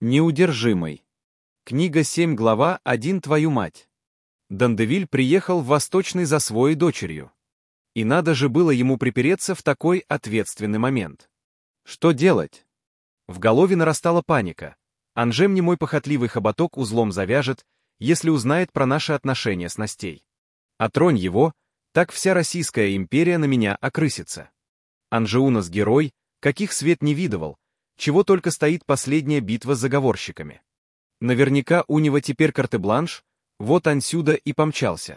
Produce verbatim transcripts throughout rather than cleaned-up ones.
Неудержимый. Книга семь, глава один. Твою мать. Дандевиль приехал в Восточный за своей дочерью. И надо же было ему припереться в такой ответственный момент. Что делать? В голове нарастала паника. Анже мне мой похотливый хоботок узлом завяжет, если узнает про наши отношения с Настей. А тронь его, так вся Российская империя на меня окрысится. Анже у нас герой, каких свет не видывал, чего только стоит последняя битва с заговорщиками. Наверняка у него теперь карте-бланш, вот отсюда и помчался.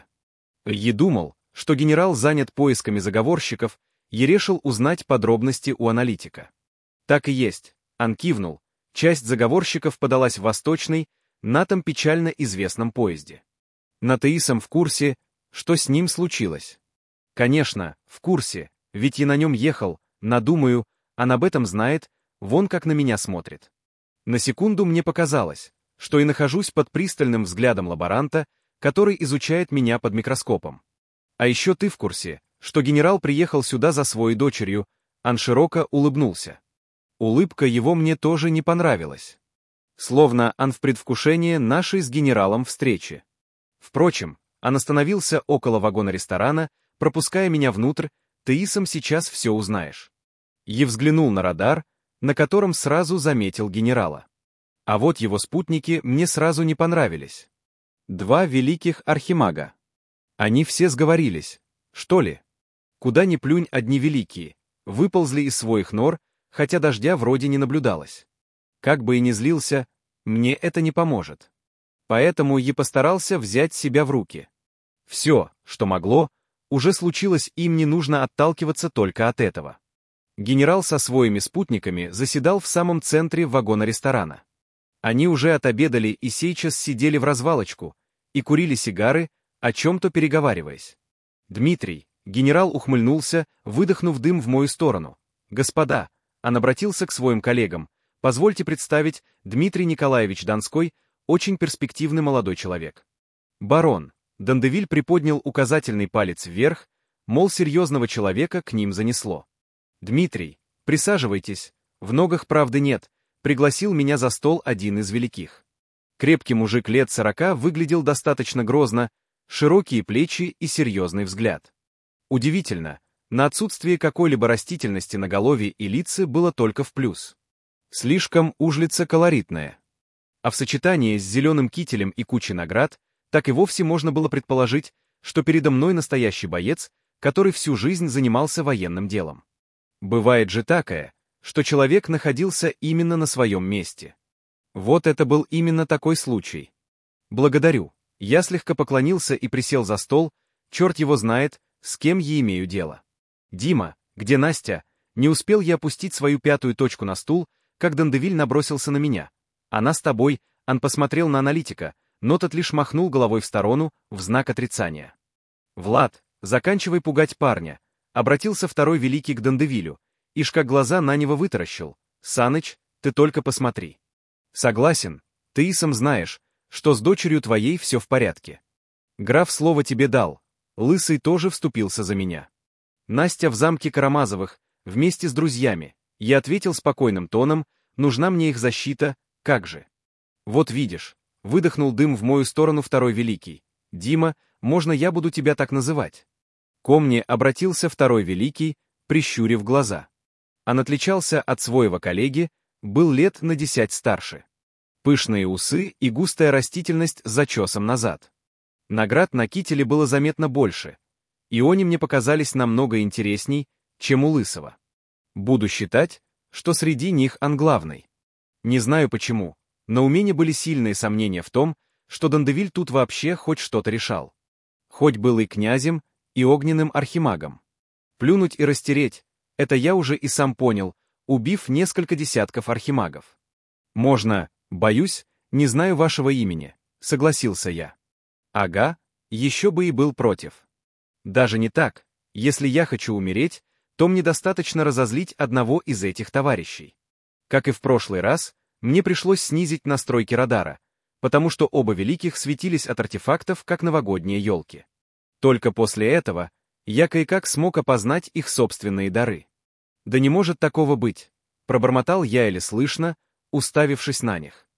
Я думал, что генерал занят поисками заговорщиков, и решил узнать подробности у аналитика. Так и есть, он кивнул, часть заговорщиков подалась в Восточный, на том печально известном поезде. Натаисом в курсе, что с ним случилось. Конечно, в курсе, ведь я на нем ехал, надумаю, он об этом знает, вон как на меня смотрит. На секунду мне показалось, что и нахожусь под пристальным взглядом лаборанта, который изучает меня под микроскопом. А еще ты в курсе, что генерал приехал сюда за своей дочерью, он широко улыбнулся. Улыбка его мне тоже не понравилась. Словно он в предвкушении нашей с генералом встречи. Впрочем, он остановился около вагона ресторана, пропуская меня внутрь, ты и сам сейчас все узнаешь. Я взглянул на радар, на котором сразу заметил генерала. А вот его спутники мне сразу не понравились. Два великих архимага. Они все сговорились, что ли? Куда ни плюнь, одни великие, выползли из своих нор, хотя дождя вроде не наблюдалось. Как бы и ни злился, мне это не поможет. Поэтому я постарался взять себя в руки. Все, что могло, уже случилось, им не нужно отталкиваться только от этого. Генерал со своими спутниками заседал в самом центре вагона ресторана. Они уже отобедали и сейчас сидели в развалочку и курили сигары, о чем-то переговариваясь. Дмитрий, генерал ухмыльнулся, выдохнув дым в мою сторону. «Господа», он обратился к своим коллегам, «позвольте представить, Дмитрий Николаевич Донской, очень перспективный молодой человек». «Барон», Дандевиль приподнял указательный палец вверх, мол, серьезного человека к ним занесло. «Дмитрий, присаживайтесь, в ногах правды нет», пригласил меня за стол один из великих. Крепкий мужик лет сорока выглядел достаточно грозно, широкие плечи и серьезный взгляд. Удивительно, на отсутствие какой-либо растительности на голове и лице было только в плюс. Слишком уж лицо колоритное. А в сочетании с зеленым кителем и кучей наград, так и вовсе можно было предположить, что передо мной настоящий боец, который всю жизнь занимался военным делом. Бывает же такое, что человек находился именно на своем месте. Вот это был именно такой случай. Благодарю. Я слегка поклонился и присел за стол, черт его знает, с кем я имею дело. Дима, где Настя? Не успел я опустить свою пятую точку на стул, как Дандевиль набросился на меня. Она с тобой, он посмотрел на аналитика, но тот лишь махнул головой в сторону, в знак отрицания. Влад, заканчивай пугать парня. Обратился второй великий к Дандевилю, ишь как глаза на него вытаращил. Саныч, ты только посмотри. Согласен, ты и сам знаешь, что с дочерью твоей все в порядке. Граф слово тебе дал, Лысый тоже вступился за меня. Настя в замке Карамазовых, вместе с друзьями. Я ответил спокойным тоном, нужна мне их защита, как же. Вот видишь, выдохнул дым в мою сторону второй великий. Дима, можно я буду тебя так называть? Ко мне обратился второй великий, прищурив глаза. Он отличался от своего коллеги, был лет на десять старше. Пышные усы и густая растительность с зачесом назад. Наград на кителе было заметно больше, и они мне показались намного интересней, чем у Лысого. Буду считать, что среди них он главный. Не знаю почему, но у меня были сильные сомнения в том, что Дандевиль тут вообще хоть что-то решал. Хоть был и князем, и огненным архимагом. Плюнуть и растереть, это я уже и сам понял, убив несколько десятков архимагов. Можно, боюсь, не знаю вашего имени, согласился я. Ага, еще бы и был против. Даже не так, если я хочу умереть, то мне достаточно разозлить одного из этих товарищей. Как и в прошлый раз, мне пришлось снизить настройки радара, потому что оба великих светились от артефактов, как новогодние елки. Только после этого я кое-как смог опознать их собственные дары. Да не может такого быть, пробормотал я еле слышно, уставившись на них.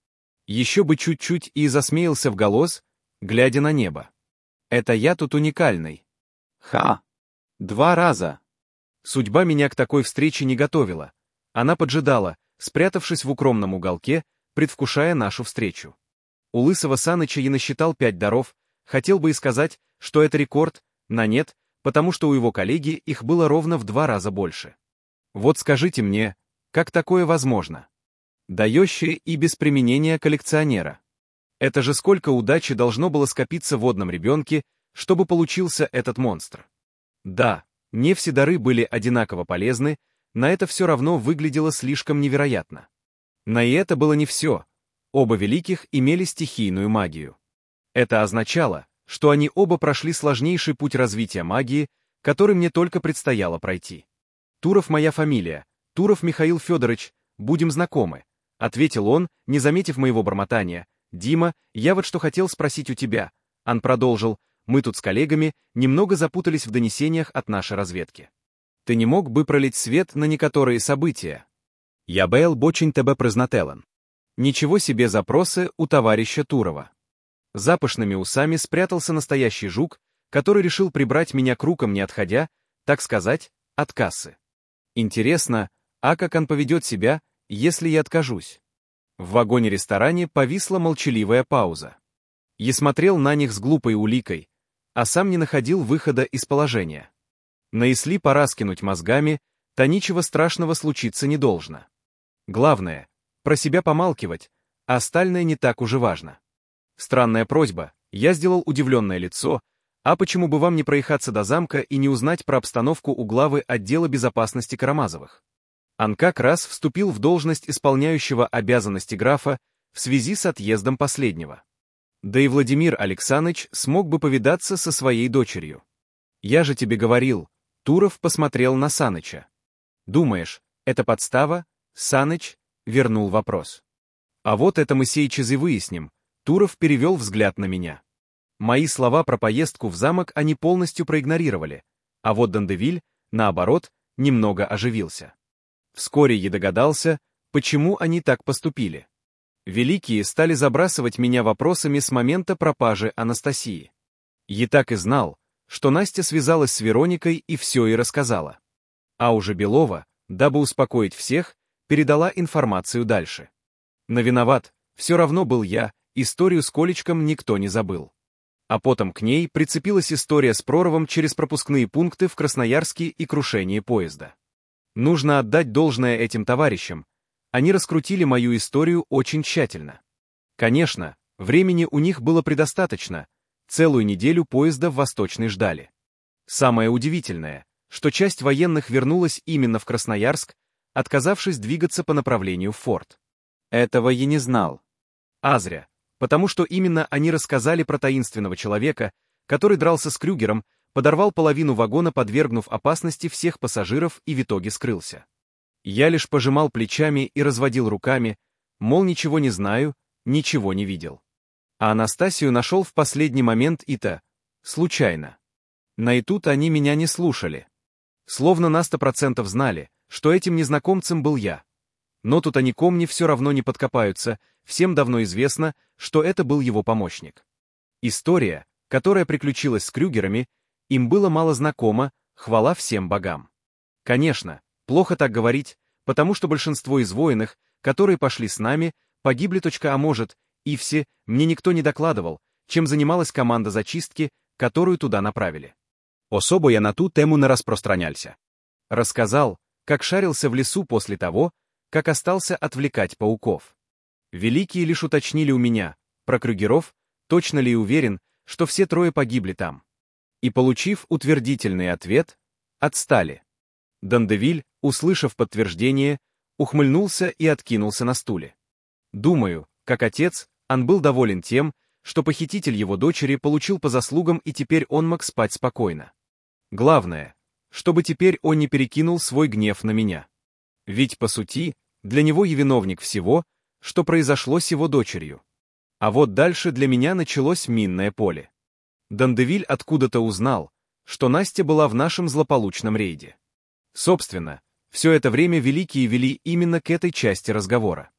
Еще бы чуть-чуть и засмеялся в голос, глядя на небо. Это я тут уникальный. Ха! Два раза. Судьба меня к такой встрече не готовила. Она поджидала, спрятавшись в укромном уголке, предвкушая нашу встречу. У лысого Саныча я насчитал пять даров, хотел бы и сказать, что это рекорд, но нет, потому что у его коллеги их было ровно в два раза больше. Вот скажите мне, как такое возможно? Дающее и без применения коллекционера. Это же сколько удачи должно было скопиться в водном ребенке, чтобы получился этот монстр. Да, не все дары были одинаково полезны, на это все равно выглядело слишком невероятно. Но и это было не все. Оба великих имели стихийную магию. Это означало, что они оба прошли сложнейший путь развития магии, который мне только предстояло пройти. «Туров моя фамилия, Туров Михаил Федорович, будем знакомы», — ответил он, не заметив моего бормотания. «Дима, я вот что хотел спросить у тебя». Он продолжил: «Мы тут с коллегами немного запутались в донесениях от нашей разведки. Ты не мог бы пролить свет на некоторые события?» «Я был очень тебе признателен». Ничего себе запросы у товарища Турова. За пышными усами спрятался настоящий жук, который решил прибрать меня к рукам, не отходя, так сказать, от кассы. Интересно, а как он поведет себя, если я откажусь? В вагоне-ресторане повисла молчаливая пауза. Я смотрел на них с глупой уликой, а сам не находил выхода из положения. Но если пора скинуть мозгами, то ничего страшного случиться не должно. Главное — про себя помалкивать, а остальное не так уж и важно. Странная просьба, я сделал удивленное лицо, а почему бы вам не проехаться до замка и не узнать про обстановку у главы отдела безопасности Карамазовых? Он как раз вступил в должность исполняющего обязанности графа в связи с отъездом последнего. Да и Владимир Александрович смог бы повидаться со своей дочерью. Я же тебе говорил, Туров посмотрел на Саныча. Думаешь, это подстава? Саныч вернул вопрос. А вот это мы сейчас и выясним. Туров перевел взгляд на меня. Мои слова про поездку в замок они полностью проигнорировали, а вот Дандевиль, наоборот, немного оживился. Вскоре я догадался, почему они так поступили. Великие стали забрасывать меня вопросами с момента пропажи Анастасии. Я так и знал, что Настя связалась с Вероникой и все ей рассказала. А уже Белова, дабы успокоить всех, передала информацию дальше. Но виноват, все равно был я, историю с Колечком никто не забыл. А потом к ней прицепилась история с прорывом через пропускные пункты в Красноярске и крушение поезда. Нужно отдать должное этим товарищам. Они раскрутили мою историю очень тщательно. Конечно, времени у них было предостаточно. Целую неделю поезда в Восточный ждали. Самое удивительное, что часть военных вернулась именно в Красноярск, отказавшись двигаться по направлению в форт. Этого я не знал. А зря, потому что именно они рассказали про таинственного человека, который дрался с Крюгером, подорвал половину вагона, подвергнув опасности всех пассажиров и в итоге скрылся. Я лишь пожимал плечами и разводил руками, мол, ничего не знаю, ничего не видел. А Анастасию нашел в последний момент и-то, случайно. Но и тут они меня не слушали. Словно на сто процентов знали, что этим незнакомцем был я. Но тут они ко мне все равно не подкопаются, всем давно известно, что это был его помощник. История, которая приключилась с Крюгерами, им было мало знакомо, хвала всем богам. Конечно, плохо так говорить, потому что большинство из военных, которые пошли с нами, погибли. А может, и все, мне никто не докладывал, чем занималась команда зачистки, которую туда направили. Особо я на ту тему не распространялся. Рассказал, как шарился в лесу после того, как остался отвлекать пауков. Великие лишь уточнили у меня, про Крюгеров, точно ли и уверен, что все трое погибли там. И, получив утвердительный ответ, отстали. Дандевиль, услышав подтверждение, ухмыльнулся и откинулся на стуле. Думаю, как отец, он был доволен тем, что похититель его дочери получил по заслугам и теперь он мог спать спокойно. Главное, чтобы теперь он не перекинул свой гнев на меня. Ведь, по сути, для него я виновник всего, что произошло с его дочерью. А вот дальше для меня началось минное поле. Дандевиль откуда-то узнал, что Настя была в нашем злополучном рейде. Собственно, все это время великие вели именно к этой части разговора.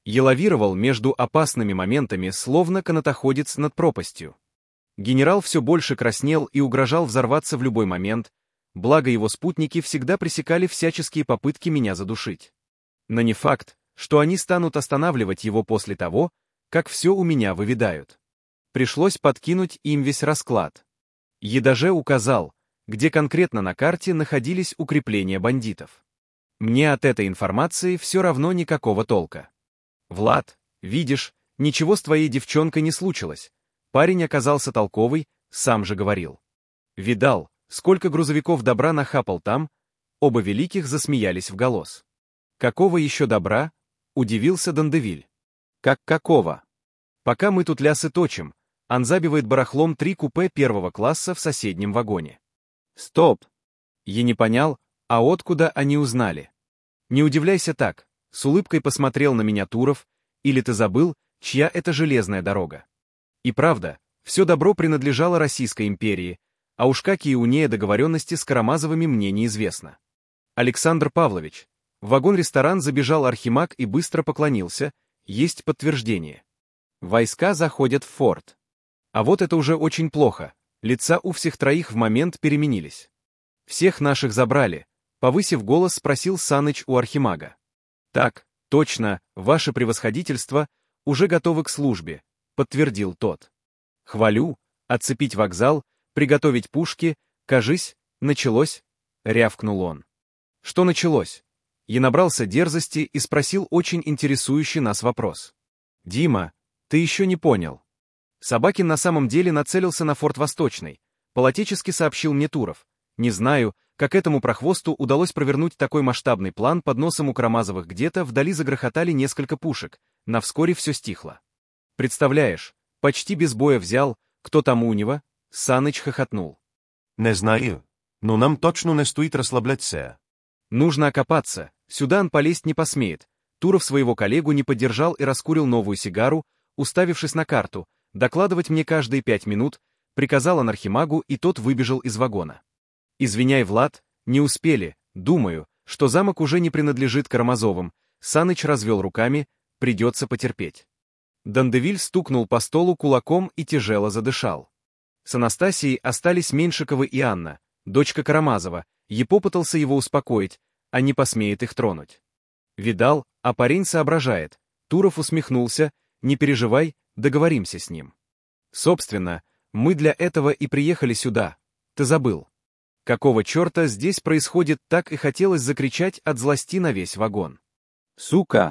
Я лавировал между опасными моментами, словно канатоходец над пропастью. Генерал все больше краснел и угрожал взорваться в любой момент, благо его спутники всегда пресекали всяческие попытки меня задушить. Но не факт, что они станут останавливать его после того, как все у меня выведают. Пришлось подкинуть им весь расклад. Едаже указал, где конкретно на карте находились укрепления бандитов. Мне от этой информации все равно никакого толка. «Влад, видишь, ничего с твоей девчонкой не случилось. Парень оказался толковый, сам же говорил. Видал, сколько грузовиков добра нахапал там?» Оба великих засмеялись вголос. «Какого еще добра?» — удивился Дандевиль. «Как какого? Пока мы тут лясы точим, он забивает барахлом три купе первого класса в соседнем вагоне». «Стоп!» Я не понял, а откуда они узнали? «Не удивляйся так», — с улыбкой посмотрел на меня Туров, «или ты забыл, чья это железная дорога?» И правда, все добро принадлежало Российской империи, а уж какие у нее договоренности с Карамазовыми мне неизвестно. «Александр Павлович», в вагон-ресторан забежал Архимаг и быстро поклонился, есть подтверждение. Войска заходят в форт. А вот это уже очень плохо, лица у всех троих в момент переменились. «Всех наших забрали», — повысив голос, спросил Саныч у Архимага. «Так, точно, ваше превосходительство, уже готовы к службе», — подтвердил тот. «Хвалю, отцепить вокзал, приготовить пушки, кажись, началось», — рявкнул он. «Что началось?» Я набрался дерзости и спросил очень интересующий нас вопрос. «Дима, ты еще не понял». Собакин на самом деле нацелился на форт Восточный, полотечески сообщил мне Туров. Не знаю, как этому прохвосту удалось провернуть такой масштабный план под носом у Карамазовых. Где-то вдали загрохотали несколько пушек, на вскоре все стихло. «Представляешь, почти без боя взял, кто там у него?» Саныч хохотнул. «Не знаю, но нам точно не стоит расслабляться». «Нужно окопаться, сюда он полезть не посмеет». Туров своего коллегу не поддержал и раскурил новую сигару, уставившись на карту, докладывать мне каждые пять минут, приказал он Архимагу, и тот выбежал из вагона. «Извиняй, Влад, не успели, думаю, что замок уже не принадлежит Карамазовым», Саныч развел руками, придется потерпеть. Дандевиль стукнул по столу кулаком и тяжело задышал. С Анастасией остались Меньшикова и Анна, дочка Карамазова, и попытался его успокоить, а не посмеет их тронуть. Видал, а парень соображает. Туров усмехнулся, не переживай, договоримся с ним. Собственно, мы для этого и приехали сюда, ты забыл. Какого черта здесь происходит, так и хотелось закричать от злости на весь вагон. Сука!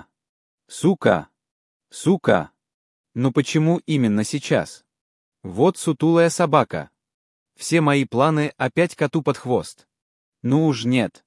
Сука! Сука! Но почему именно сейчас? Вот сутулая собака. Все мои планы опять коту под хвост. Ну уж нет.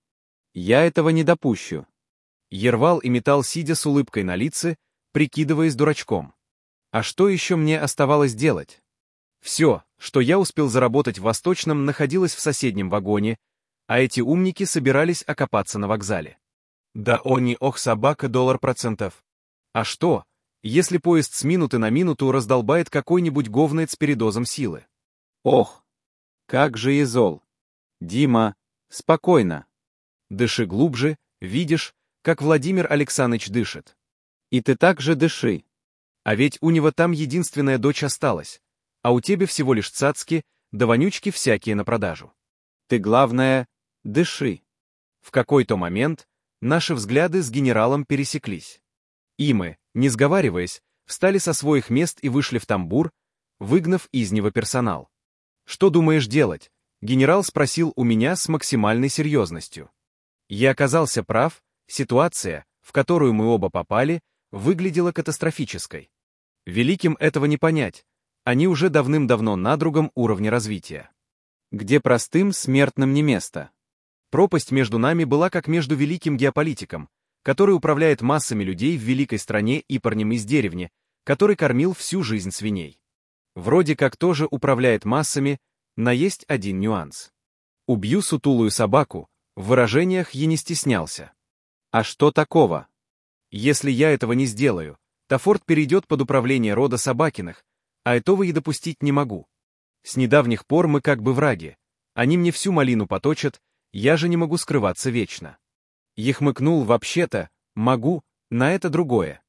Я этого не допущу. Ервал и металл, сидя с улыбкой на лице, прикидываясь дурачком. А что еще мне оставалось делать? Все, что я успел заработать в Восточном, находилось в соседнем вагоне, а эти умники собирались окопаться на вокзале. Да они, ох, собака, доллар процентов. А что, если поезд с минуты на минуту раздолбает какой-нибудь говнец с передозом силы? Ох, как же и зол. Дима, спокойно. Дыши глубже, видишь, как Владимир Александрович дышит. И ты так же дыши. А ведь у него там единственная дочь осталась, а у тебя всего лишь цацки, да вонючки всякие на продажу. Ты, главное, дыши. В какой-то момент наши взгляды с генералом пересеклись. И мы, не сговариваясь, встали со своих мест и вышли в тамбур, выгнав из него персонал. «Что думаешь делать?» — генерал спросил у меня с максимальной серьезностью. Я оказался прав, ситуация, в которую мы оба попали, выглядела катастрофической. Великим этого не понять, они уже давным-давно на другом уровне развития. Где простым смертным не место. Пропасть между нами была как между великим геополитиком, который управляет массами людей в великой стране, и парнем из деревни, который кормил всю жизнь свиней. Вроде как тоже управляет массами, но есть один нюанс. «Убью сутулую собаку», в выражениях я не стеснялся. А что такого? Если я этого не сделаю, то форт перейдет под управление рода Собакиных, а этого и допустить не могу. С недавних пор мы как бы враги. Они мне всю малину поточат, я же не могу скрываться вечно. Я хмыкнул, вообще-то, могу, на это другое.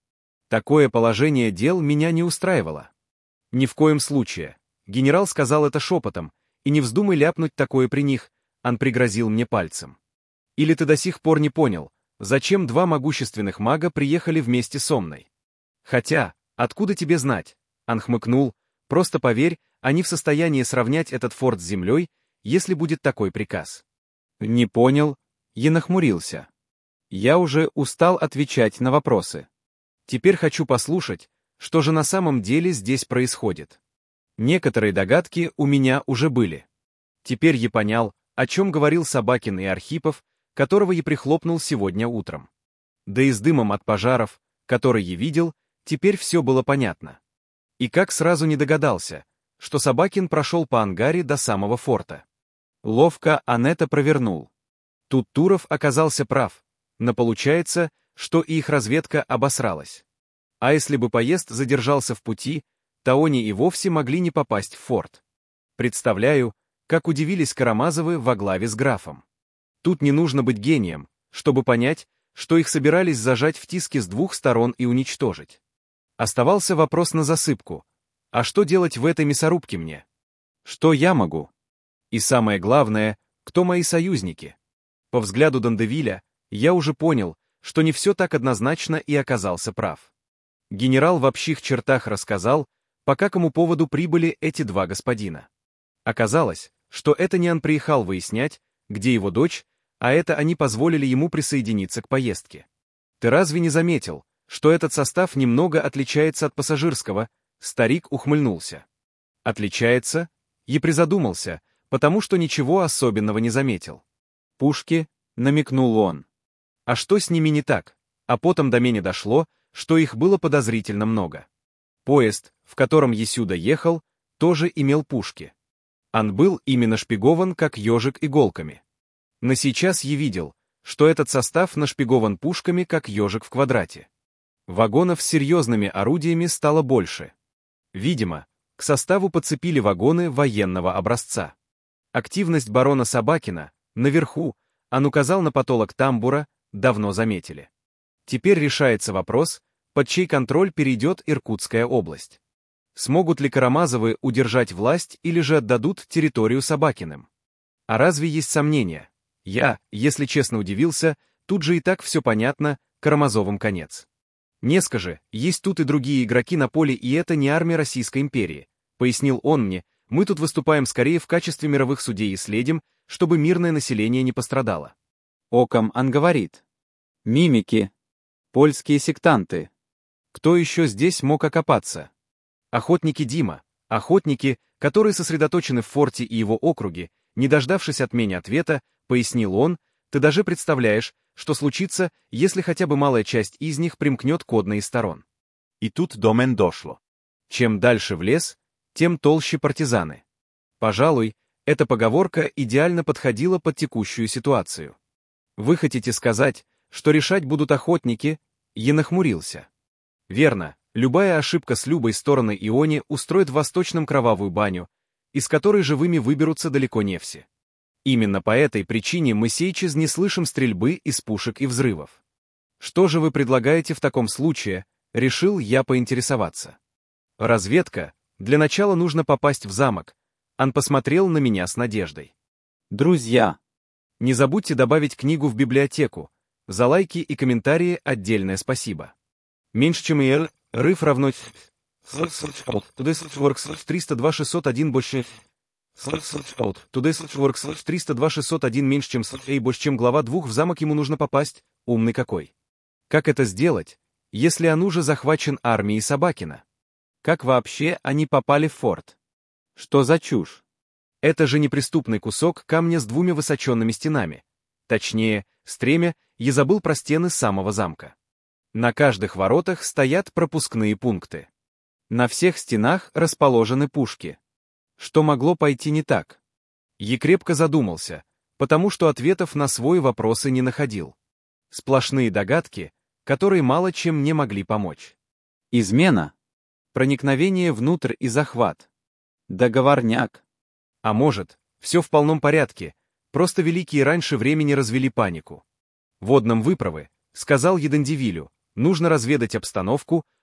Такое положение дел меня не устраивало. Ни в коем случае. Генерал сказал это шепотом, и не вздумай ляпнуть такое при них, он пригрозил мне пальцем. Или ты до сих пор не понял, зачем два могущественных мага приехали вместе со мной? Хотя, откуда тебе знать? Он хмыкнул, просто поверь, они в состоянии сравнять этот форт с землей, если будет такой приказ. Не понял, я нахмурился. Я уже устал отвечать на вопросы. Теперь хочу послушать, что же на самом деле здесь происходит. Некоторые догадки у меня уже были. Теперь я понял, о чем говорил Собакин и Архипов, которого я прихлопнул сегодня утром. Да и с дымом от пожаров, который я видел, теперь все было понятно. И как сразу не догадался, что Собакин прошел по ангаре до самого форта. Ловко он это провернул. Тут Туров оказался прав, но получается, что и их разведка обосралась. А если бы поезд задержался в пути, то они и вовсе могли не попасть в форт. Представляю, как удивились Карамазовы во главе с графом. Тут не нужно быть гением, чтобы понять, что их собирались зажать в тиске с двух сторон и уничтожить. Оставался вопрос на засыпку. А что делать в этой мясорубке мне? Что я могу? И самое главное, кто мои союзники? По взгляду Дандевиля, я уже понял, что не все так однозначно и оказался прав. Генерал в общих чертах рассказал, по какому поводу прибыли эти два господина. Оказалось, что это не он приехал выяснять, где его дочь, а это они позволили ему присоединиться к поездке. Ты разве не заметил, что этот состав немного отличается от пассажирского? Старик ухмыльнулся. Отличается? И призадумался, потому что ничего особенного не заметил. Пушки, намекнул он. А что с ними не так? А потом до меня дошло, что их было подозрительно много. Поезд, в котором Есюда ехал, тоже имел пушки. Он был именно шпигован, как ежик иголками. Но сейчас я видел, что этот состав нашпигован пушками, как ежик в квадрате. Вагонов с серьезными орудиями стало больше. Видимо, к составу подцепили вагоны военного образца. Активность барона Собакина, наверху, он указал на потолок тамбура, давно заметили. Теперь решается вопрос, под чей контроль перейдет Иркутская область. Смогут ли Карамазовы удержать власть или же отдадут территорию Собакиным? А разве есть сомнения? Я, если честно, удивился, тут же и так все понятно, Карамазовым конец. Не скажи, есть тут и другие игроки на поле, и это не армия Российской империи, пояснил он мне, мы тут выступаем скорее в качестве мировых судей и следим, чтобы мирное население не пострадало. Оком он говорит. Мимики. Польские сектанты. Кто еще здесь мог окопаться? Охотники Дима, охотники, которые сосредоточены в форте и его округе, не дождавшись от меня ответа, пояснил он, ты даже представляешь, что случится, если хотя бы малая часть из них примкнет к одной из сторон. И тут до мен дошло. Чем дальше в лес, тем толще партизаны. Пожалуй, эта поговорка идеально подходила под текущую ситуацию. Вы хотите сказать, что решать будут охотники? Я нахмурился. Верно, любая ошибка с любой стороны Иони устроит в Восточном кровавую баню, из которой живыми выберутся далеко не все. Именно по этой причине мы сейчас не слышим стрельбы из пушек и взрывов. Что же вы предлагаете в таком случае, решил я поинтересоваться. Разведка, для начала нужно попасть в замок. Он посмотрел на меня с надеждой. Друзья, не забудьте добавить книгу в библиотеку. За лайки и комментарии отдельное спасибо. Меньше чем и рыв равно триста два шестьсот один больше Today works триста два шестьсот один меньше, чем эй больше, чем глава двух, в замок ему нужно попасть, умный какой. Как это сделать, если он уже захвачен армией Собакина? Как вообще они попали в форт? Что за чушь? Это же неприступный кусок камня с двумя высоченными стенами. Точнее, стремя, я забыл про стены самого замка. На каждых воротах стоят пропускные пункты. На всех стенах расположены пушки. Что могло пойти не так? Я крепко задумался, потому что ответов на свои вопросы не находил. Сплошные догадки, которые мало чем не могли помочь. Измена. Проникновение внутрь и захват. Договорняк. А может, все в полном порядке, просто великие раньше времени развели панику. Водном выправы, сказал Едандивилю, нужно разведать обстановку,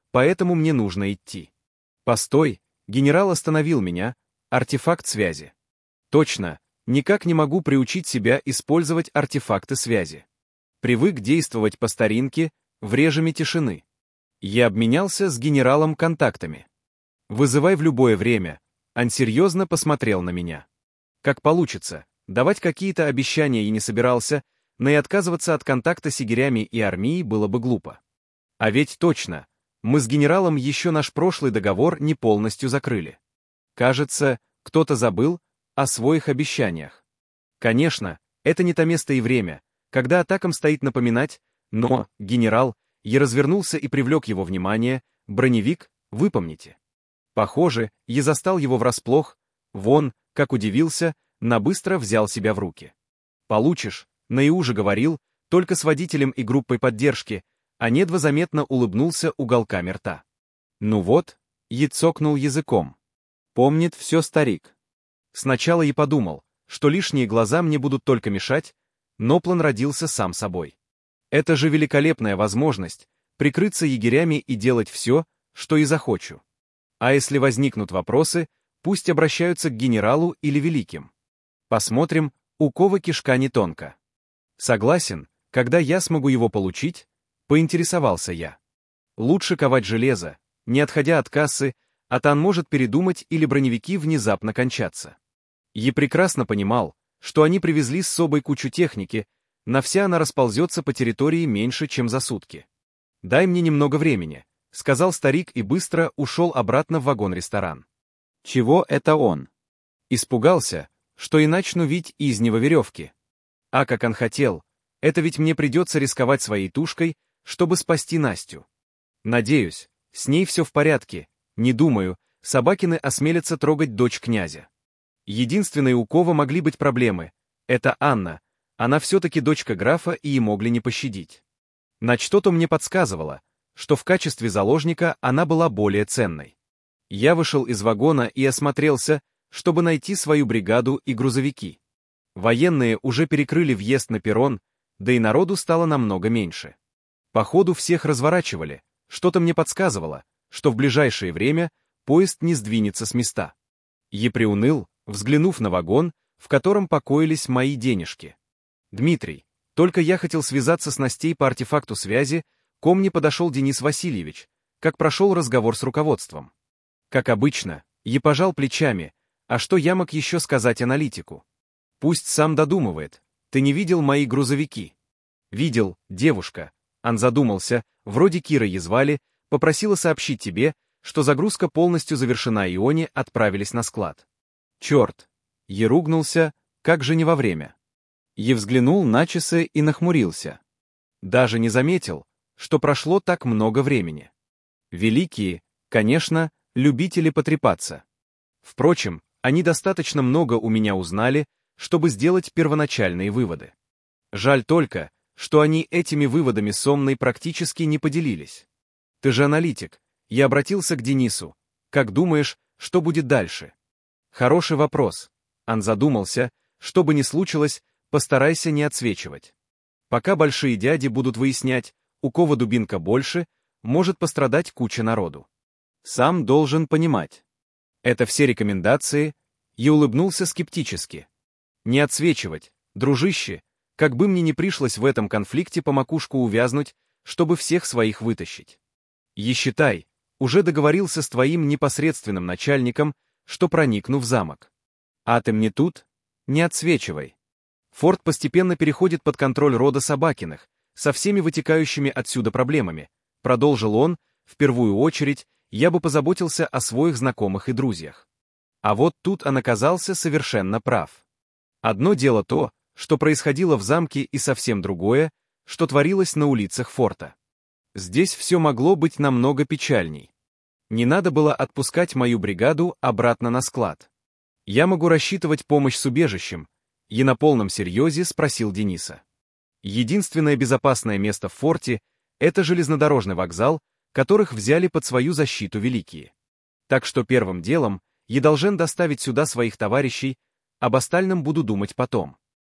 поэтому мне нужно идти. Постой, генерал остановил меня, артефакт связи. Точно, никак не могу приучить себя использовать артефакты связи. Привык действовать по старинке, в режиме тишины. Я обменялся с генералом контактами. Вызывай в любое время. Он серьезно посмотрел на меня. Как получится, давать какие-то обещания я не собирался, но и отказываться от контакта с егерями и армией было бы глупо. А ведь точно, мы с генералом еще наш прошлый договор не полностью закрыли. Кажется, кто-то забыл о своих обещаниях. Конечно, это не то место и время, когда атакам стоит напоминать, но, генерал, я развернулся и привлек его внимание, броневик, вы помните. Похоже, я застал его врасплох, вон, как удивился, но быстро взял себя в руки. Получишь, но и уже говорил, только с водителем и группой поддержки, а недва заметно улыбнулся уголками рта. Ну вот, я цокнул языком. Помнит все старик. Сначала я подумал, что лишние глаза мне будут только мешать, но план родился сам собой. Это же великолепная возможность прикрыться егерями и делать все, что и захочу. А если возникнут вопросы, пусть обращаются к генералу или великим. Посмотрим, у кого кишка не тонка. Согласен, когда я смогу его получить, поинтересовался я. Лучше ковать железо, не отходя от кассы, а то он может передумать или броневики внезапно кончатся. Я прекрасно понимал, что они привезли с собой кучу техники, но вся она расползется по территории меньше, чем за сутки. «Дай мне немного времени», — сказал старик и быстро ушел обратно в вагон-ресторан. Чего это он? Испугался, что и начну вить из него веревки. А как он хотел, это ведь мне придется рисковать своей тушкой, чтобы спасти Настю. Надеюсь, с ней все в порядке, не думаю, Собакины осмелятся трогать дочь князя. Единственной, у кого могли быть проблемы, это Анна, она все-таки дочка графа и ей могли не пощадить. На что-то мне подсказывало, что в качестве заложника она была более ценной. Я вышел из вагона и осмотрелся, чтобы найти свою бригаду и грузовики. Военные уже перекрыли въезд на перрон, да и народу стало намного меньше. Походу всех разворачивали, что-то мне подсказывало, что в ближайшее время поезд не сдвинется с места. Я приуныл, взглянув на вагон, в котором покоились мои денежки. «Дмитрий, только я хотел связаться с Настей по артефакту связи, ко мне подошел Денис Васильевич, как прошел разговор с руководством. Как обычно, я пожал плечами, а что я мог еще сказать аналитику? Пусть сам додумывает, ты не видел мои грузовики?» «Видел, девушка». Он задумался, вроде Кира езвали, попросила сообщить тебе, что загрузка полностью завершена и они отправились на склад. Черт! Я ругнулся, как же не во время. Я взглянул на часы и нахмурился. Даже не заметил, что прошло так много времени. Великие, конечно, любители потрепаться. Впрочем, они достаточно много у меня узнали, чтобы сделать первоначальные выводы. Жаль только, что они этими выводами со мной практически не поделились. Ты же аналитик. Я обратился к Денису. Как думаешь, что будет дальше? Хороший вопрос. Он задумался, что бы ни случилось, постарайся не отсвечивать. Пока большие дяди будут выяснять, у кого дубинка больше, может пострадать куча народу. Сам должен понимать. Это все рекомендации, я улыбнулся скептически. Не отсвечивать, дружище, как бы мне ни пришлось в этом конфликте по макушку увязнуть, чтобы всех своих вытащить. И считай, уже договорился с твоим непосредственным начальником, что проникну в замок. А ты мне тут? Не отсвечивай. Форт постепенно переходит под контроль рода Собакиных, со всеми вытекающими отсюда проблемами. Продолжил он, в первую очередь, я бы позаботился о своих знакомых и друзьях. А вот тут он оказался совершенно прав. Одно дело то, что происходило в замке, и совсем другое, что творилось на улицах форта. Здесь все могло быть намного печальней. Не надо было отпускать мою бригаду обратно на склад. Я могу рассчитывать помощь с убежищем, и на полном серьезе спросил Дениса. Единственное безопасное место в форте — это железнодорожный вокзал, которых взяли под свою защиту великие. Так что первым делом я должен доставить сюда своих товарищей, об остальном буду думать потом.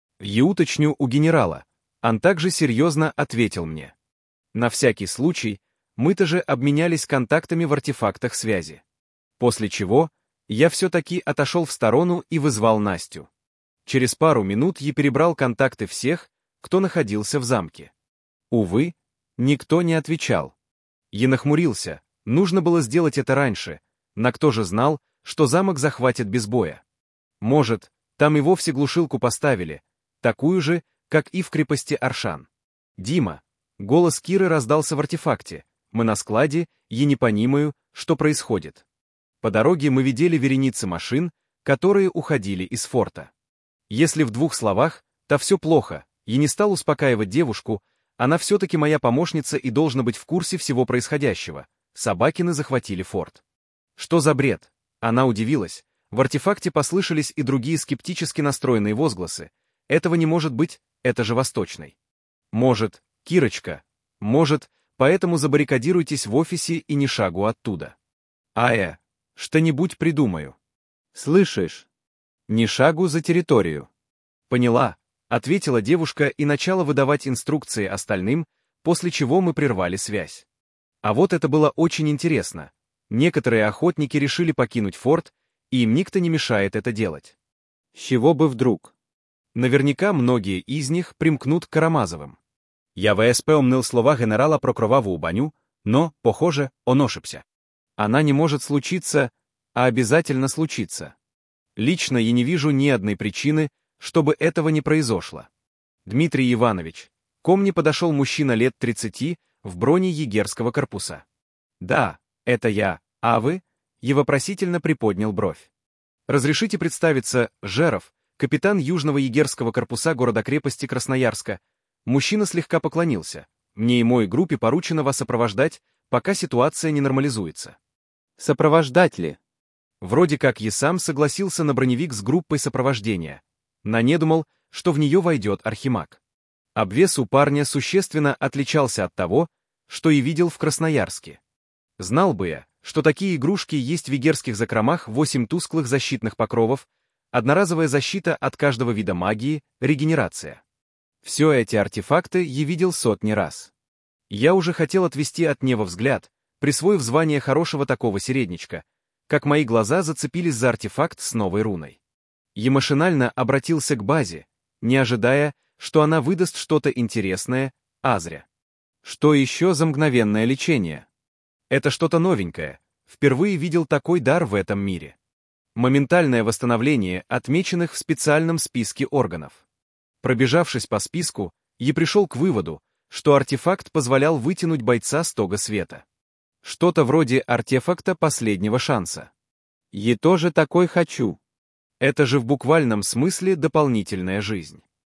Я уточню у генерала, он также серьезно ответил мне. На всякий случай, мы-то же обменялись контактами в артефактах связи. После чего я все-таки отошел в сторону и вызвал Настю. Через пару минут я перебрал контакты всех, кто находился в замке. Увы, никто не отвечал. Я нахмурился, нужно было сделать это раньше, но кто же знал, что замок захватят без боя. Может, там и вовсе глушилку поставили, такую же, как и в крепости Аршан. «Дима!» Голос Киры раздался в артефакте. «Мы на складе, я не понимаю, что происходит». По дороге мы видели вереницы машин, которые уходили из форта. Если в двух словах, то все плохо, я не стал успокаивать девушку, она все-таки моя помощница и должна быть в курсе всего происходящего. Собакины захватили форт. Что за бред? Она удивилась. В артефакте послышались и другие скептически настроенные возгласы. Этого не может быть, это же Восточный. Может, Кирочка, может, поэтому забаррикадируйтесь в офисе и ни шагу оттуда. А э, что-нибудь придумаю. Слышишь? Ни шагу за территорию. Поняла, ответила девушка и начала выдавать инструкции остальным, после чего мы прервали связь. А вот это было очень интересно. Некоторые охотники решили покинуть форт, и им никто не мешает это делать. С чего бы вдруг? Наверняка многие из них примкнут к Карамазовым. Я ВСП умнил слова генерала про кровавую баню, но, похоже, он ошибся. Она не может случиться, а обязательно случится. Лично я не вижу ни одной причины, чтобы этого не произошло. Дмитрий Иванович, ко мне подошел мужчина лет тридцати в броне егерского корпуса. Да, это я, а вы? Я вопросительно приподнял бровь. Разрешите представиться, Жеров, капитан Южного егерского корпуса города-крепости Красноярска. Мужчина слегка поклонился. Мне и моей группе поручено вас сопровождать, пока ситуация не нормализуется. Сопровождать ли? Вроде как я сам согласился на броневик с группой сопровождения. Но не думал, что в нее войдет архимаг. Обвес у парня существенно отличался от того, что и видел в Красноярске. Знал бы я, что такие игрушки есть в егерских закромах, восемь тусклых защитных покровов, одноразовая защита от каждого вида магии, регенерация. Все эти артефакты я видел сотни раз. Я уже хотел отвести от него взгляд, присвоив звание хорошего такого середнячка, как мои глаза зацепились за артефакт с новой руной. Я машинально обратился к базе, не ожидая, что она выдаст что-то интересное, а зря. Что еще за мгновенное лечение? Это что-то новенькое, впервые видел такой дар в этом мире. Моментальное восстановление отмеченных в специальном списке органов. Пробежавшись по списку, я пришел к выводу, что артефакт позволял вытянуть бойца с тога света. Что-то вроде артефакта последнего шанса. Я тоже такой хочу. Это же в буквальном смысле дополнительная жизнь.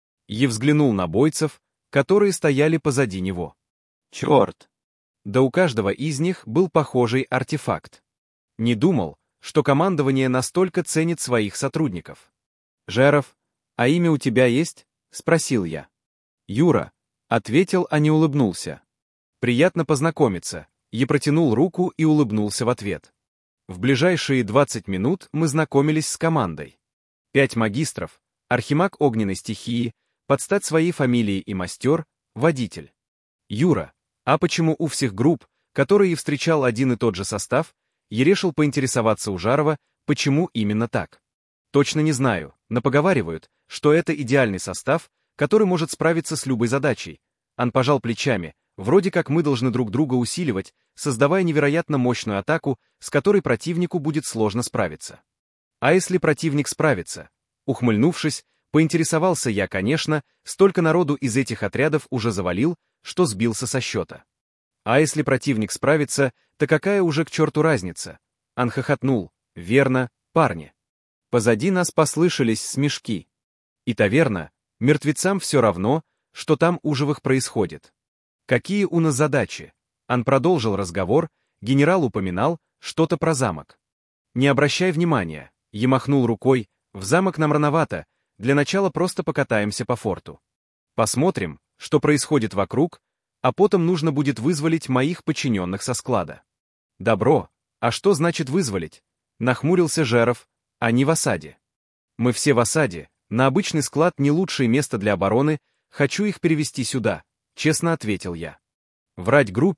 Я взглянул на бойцев, которые стояли позади него. Черт! Да у каждого из них был похожий артефакт. Не думал, что командование настолько ценит своих сотрудников. «Жеров, а имя у тебя есть?» — спросил я. «Юра», — ответил, а не улыбнулся. «Приятно познакомиться». Я протянул руку и улыбнулся в ответ. В ближайшие двадцать минут мы знакомились с командой. Пять магистров, архимаг огненной стихии, под стать своей фамилии и мастер, водитель. Юра, а почему у всех групп, которые встречал один и тот же состав, я решил поинтересоваться у Жарова, почему именно так? Точно не знаю, но поговаривают, что это идеальный состав, который может справиться с любой задачей. Он пожал плечами, вроде как мы должны друг друга усиливать, создавая невероятно мощную атаку, с которой противнику будет сложно справиться. А если противник справится? Ухмыльнувшись, поинтересовался я, конечно, столько народу из этих отрядов уже завалил, что сбился со счета. А если противник справится, то какая уже к черту разница? Он хохотнул. Верно, парни. Позади нас послышались смешки. И-то верно, мертвецам все равно, что там у живых происходит. Какие у нас задачи? Он продолжил разговор, генерал упоминал что-то про замок. Не обращай внимания, я махнул рукой, в замок нам рановато, для начала просто покатаемся по форту. Посмотрим, что происходит вокруг, а потом нужно будет вызволить моих подчиненных со склада. Добро, а что значит вызволить? Нахмурился Жеров, они в осаде. Мы все в осаде, на обычный склад не лучшее место для обороны, хочу их перевести сюда, честно ответил я. Врать группе,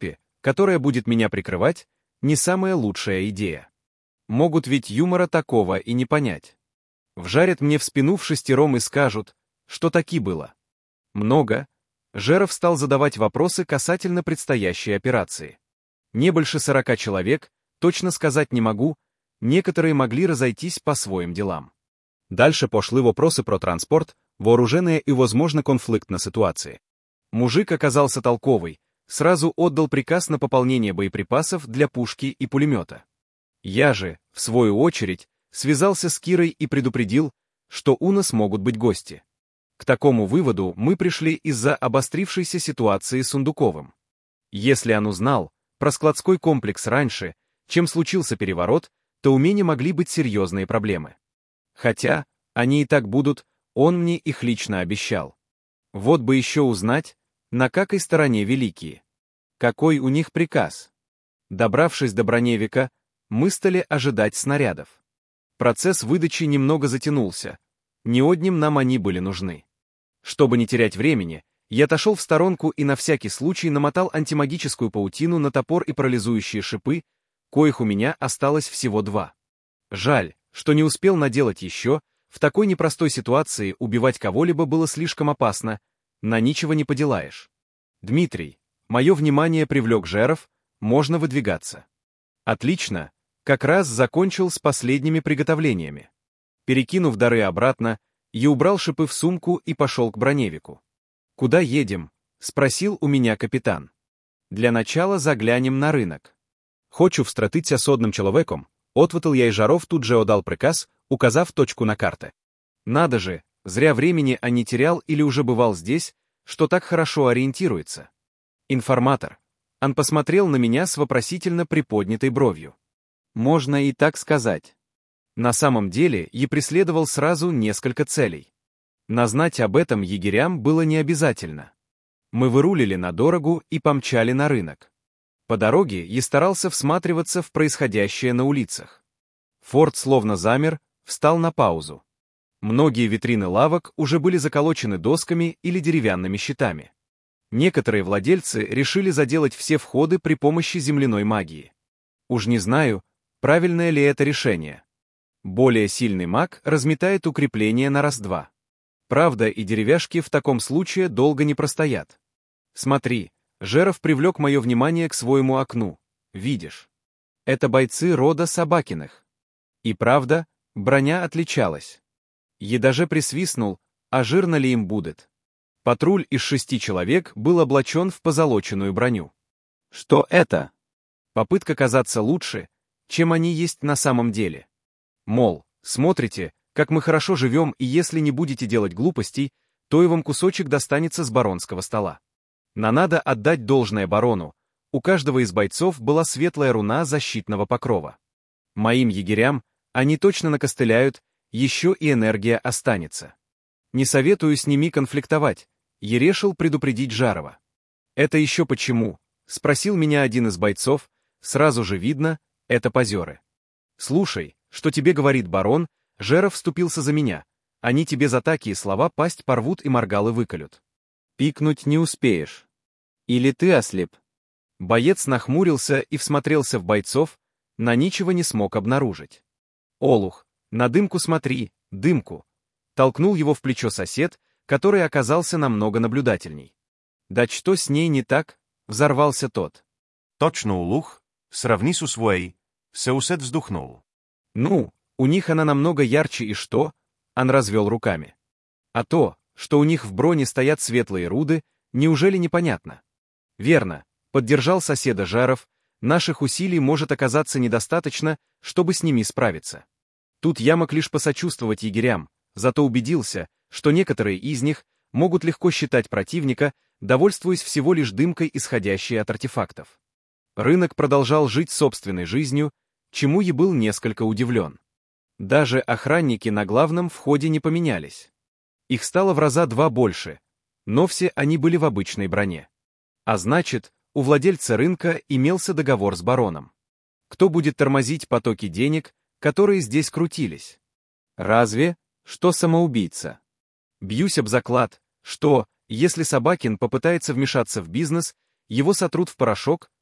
которая будет меня прикрывать, не самая лучшая идея. Могут ведь юмора такого и не понять. Вжарят мне в спину в шестером и скажут, что таки было. Много. Жеров стал задавать вопросы касательно предстоящей операции. Не больше сорока человек, точно сказать не могу, некоторые могли разойтись по своим делам. Дальше пошли вопросы про транспорт, вооружение и, возможно, конфликтные ситуации. Мужик оказался толковый, сразу отдал приказ на пополнение боеприпасов для пушки и пулемета. Я же, в свою очередь, связался с Кирой и предупредил, что у нас могут быть гости. К такому выводу мы пришли из-за обострившейся ситуации с Сундуковым. Если он узнал про складской комплекс раньше, чем случился переворот, то у меня могли быть серьезные проблемы. Хотя, они и так будут, он мне их лично обещал. Вот бы еще узнать, на какой стороне великие. Какой у них приказ. Добравшись до Броневика, мы стали ожидать снарядов. Процесс выдачи немного затянулся. Не одним нам они были нужны. Чтобы не терять времени, я отошел в сторонку и на всякий случай намотал антимагическую паутину на топор и парализующие шипы, коих у меня осталось всего два. Жаль, что не успел наделать еще, в такой непростой ситуации убивать кого-либо было слишком опасно, на ничего не поделаешь. Дмитрий, мое внимание привлек Жеров, можно выдвигаться. Отлично, как раз закончил с последними приготовлениями. Перекинув дары обратно, я убрал шипы в сумку и пошел к Броневику. «Куда едем?» — спросил у меня капитан. «Для начала заглянем на рынок. Хочу встретиться с одним человеком», ответил я, и Жаров тут же отдал приказ, указав точку на карте. Надо же, зря времени а не терял или уже бывал здесь, что так хорошо ориентируется. Информатор. Он посмотрел на меня с вопросительно приподнятой бровью. Можно и так сказать. На самом деле, я преследовал сразу несколько целей. Назнать об этом егерям было не обязательно. Мы вырулили на дорогу и помчали на рынок. По дороге я старался всматриваться в происходящее на улицах. Форд словно замер, встал на паузу. Многие витрины лавок уже были заколочены досками или деревянными щитами. Некоторые владельцы решили заделать все входы при помощи земляной магии. Уж не знаю, правильное ли это решение. Более сильный маг разметает укрепления на раз-два. Правда, и деревяшки в таком случае долго не простоят. Смотри, Жеров привлек мое внимание к своему окну. Видишь? Это бойцы рода Собакиных. И правда, броня отличалась. Я даже присвистнул, а жирно ли им будет. Патруль из шести человек был облачен в позолоченную броню. Что это? Попытка казаться лучше, чем они есть на самом деле. Мол, смотрите, как мы хорошо живем, и если не будете делать глупостей, то и вам кусочек достанется с баронского стола. Но надо отдать должное барону, у каждого из бойцов была светлая руна защитного покрова. Моим егерям они точно накостыляют, еще и энергия останется. Не советую с ними конфликтовать, я решил предупредить Жарова. «Это еще почему?» — спросил меня один из бойцов, сразу же видно, это позеры. «Слушай, что тебе говорит барон?» Жеров вступился за меня. «Они тебе за такие слова пасть порвут и моргалы выколют. Пикнуть не успеешь. Или ты ослеп?» Боец нахмурился и всмотрелся в бойцов, но ничего не смог обнаружить. «Олух, на дымку смотри, дымку!» Толкнул его в плечо сосед, который оказался намного наблюдательней. «Да что с ней не так?» — взорвался тот. Точно, Олух, сравни с своей, Сеусет вздохнул. «Ну, у них она намного ярче, и что?» — он развел руками. «А то, что у них в броне стоят светлые руды, неужели непонятно?» «Верно», — поддержал соседа Жаров, «наших усилий может оказаться недостаточно, чтобы с ними справиться. Тут я мог лишь посочувствовать егерям, зато убедился, что некоторые из них могут легко считать противника, довольствуясь всего лишь дымкой, исходящей от артефактов». Рынок продолжал жить собственной жизнью, чему я был несколько удивлен. Даже охранники на главном входе не поменялись. Их стало в раза два больше, но все они были в обычной броне. А значит, у владельца рынка имелся договор с бароном. Кто будет тормозить потоки денег, которые здесь крутились? Разве, что самоубийца? Бьюсь об заклад, что, если Собакин попытается вмешаться в бизнес, его сотрут в порошок,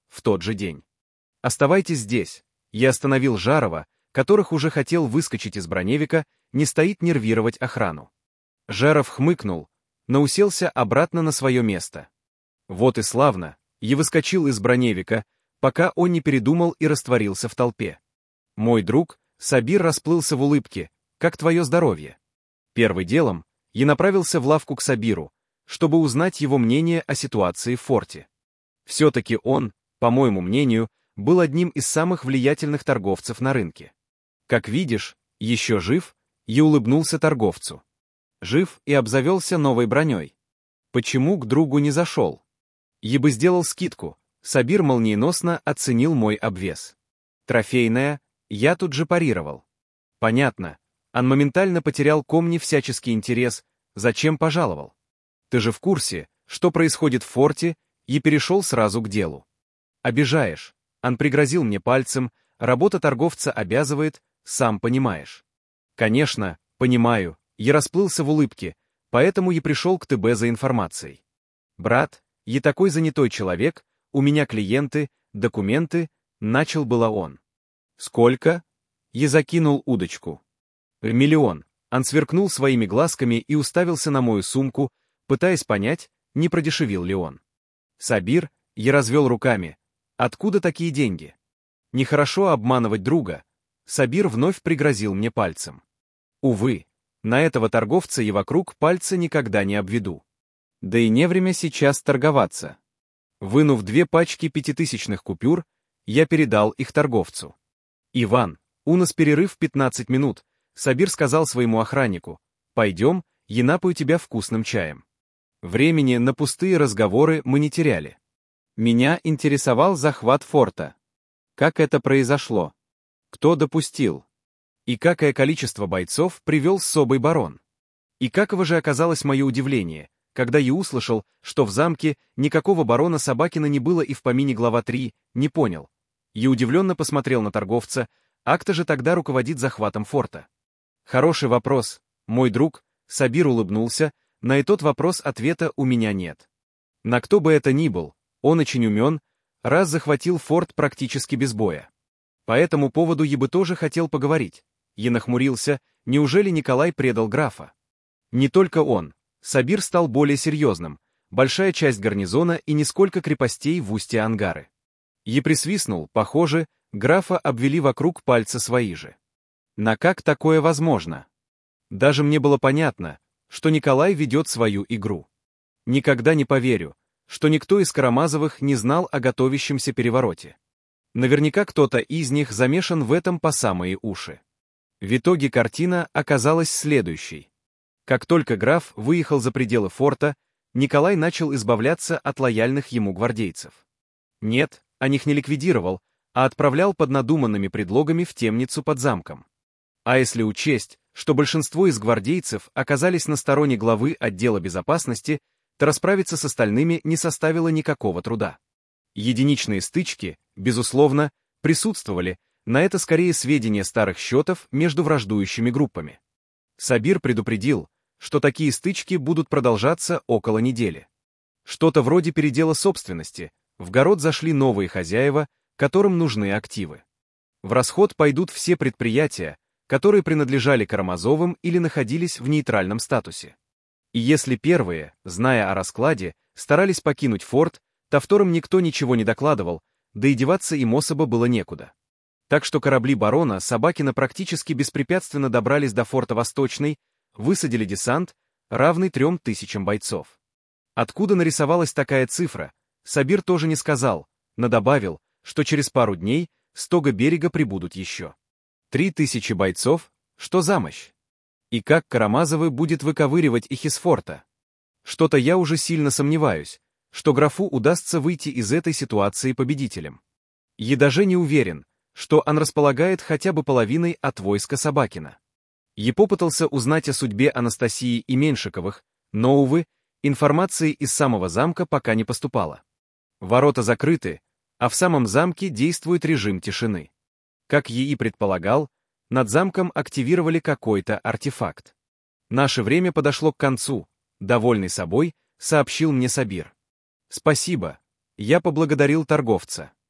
в тот же день. «Оставайтесь здесь». Я остановил Жарова, которых уже хотел выскочить из броневика, не стоит нервировать охрану. Жаров хмыкнул, но уселся обратно на свое место. Вот и славно, я выскочил из броневика, пока он не передумал и растворился в толпе. Мой друг, Сабир, расплылся в улыбке. «Как твое здоровье?» Первым делом я направился в лавку к Сабиру, чтобы узнать его мнение о ситуации в форте. Все-таки он, по моему мнению, был одним из самых влиятельных торговцев на рынке. Как видишь, еще жив, я улыбнулся торговцу. Жив и обзавелся новой броней. Почему к другу не зашел? Я бы сделал скидку. Сабир молниеносно оценил мой обвес. Трофейная, я тут же парировал. Понятно. Он моментально потерял ко мне всяческий интерес. Зачем пожаловал? Ты же в курсе, что происходит в форте, и перешел сразу к делу. Обижаешь. Он пригрозил мне пальцем, работа торговца обязывает, сам понимаешь. Конечно, понимаю, я расплылся в улыбке, поэтому и пришел к ТБ за информацией. Брат, я такой занятой человек, у меня клиенты, документы, начал было он. Сколько? Я закинул удочку. Миллион. Он сверкнул своими глазками и уставился на мою сумку, пытаясь понять, не продешевил ли он. Сабир, я развел руками. Откуда такие деньги? Нехорошо обманывать друга. Сабир вновь пригрозил мне пальцем. Увы, на этого торговца и вокруг пальца никогда не обведу. Да и не время сейчас торговаться. Вынув две пачки пятитысячных купюр, я передал их торговцу. «Иван, у нас перерыв пятнадцать минут», Сабир сказал своему охраннику. «Пойдем, я напою тебя вкусным чаем». Времени на пустые разговоры мы не теряли. Меня интересовал захват форта. Как это произошло? Кто допустил? И какое количество бойцов привел с собой барон? И каково же оказалось мое удивление, когда я услышал, что в замке никакого барона Собакина не было и в помине глава три, не понял. Я удивленно посмотрел на торговца, а кто же тогда руководит захватом форта? Хороший вопрос, мой друг, Сабир улыбнулся, на этот вопрос ответа у меня нет. На кто бы это ни был, он очень умен, раз захватил форт практически без боя. По этому поводу я бы тоже хотел поговорить. Я нахмурился, неужели Николай предал графа? Не только он. Сабир стал более серьезным, большая часть гарнизона и несколько крепостей в устье Ангары. Я присвистнул, похоже, графа обвели вокруг пальца свои же. На как такое возможно? Даже мне было понятно, что Николай ведет свою игру. Никогда не поверю, что никто из Карамазовых не знал о готовящемся перевороте. Наверняка кто-то из них замешан в этом по самые уши. В итоге картина оказалась следующей. Как только граф выехал за пределы форта, Николай начал избавляться от лояльных ему гвардейцев. Нет, он их не ликвидировал, а отправлял под надуманными предлогами в темницу под замком. А если учесть, что большинство из гвардейцев оказались на стороне главы отдела безопасности, то расправиться с остальными не составило никакого труда. Единичные стычки, безусловно, присутствовали, на это скорее сведения старых счетов между враждующими группами. Сабир предупредил, что такие стычки будут продолжаться около недели. Что-то вроде передела собственности, в город зашли новые хозяева, которым нужны активы. В расход пойдут все предприятия, которые принадлежали Карамазовым или находились в нейтральном статусе. И если первые, зная о раскладе, старались покинуть форт, то вторым никто ничего не докладывал, да и деваться им особо было некуда. Так что корабли барона Собакина практически беспрепятственно добрались до форта Восточный, высадили десант, равный трем тысячам бойцов. Откуда нарисовалась такая цифра, Сабир тоже не сказал, но добавил, что через пару дней с тога берега прибудут еще. Три тысячи бойцов, что за мощь? И как Карамазовы будет выковыривать их из форта? Что-то я уже сильно сомневаюсь, что графу удастся выйти из этой ситуации победителем. Я даже не уверен, что он располагает хотя бы половиной от войска Собакина. Я попытался узнать о судьбе Анастасии и Меньшиковых, но, увы, информации из самого замка пока не поступало. Ворота закрыты, а в самом замке действует режим тишины. Как я и предполагал, над замком активировали какой-то артефакт. Наше время подошло к концу, довольный собой, сообщил мне Сабир. Спасибо, я поблагодарил торговца.